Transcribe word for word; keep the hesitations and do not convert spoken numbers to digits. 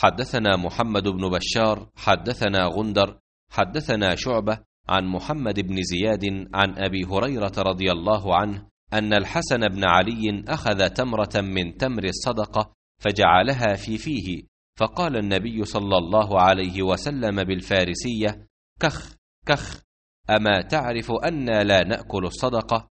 حدثنا محمد بن بشار حدثنا غندر حدثنا شعبة عن محمد بن زياد عن أبي هريرة رضي الله عنه أن الحسن بن علي أخذ تمرة من تمر الصدقة فجعلها في فيه، فقال النبي صلى الله عليه وسلم بالفارسية: كخ كخ، أما تعرف أنا لا نأكل الصدقة؟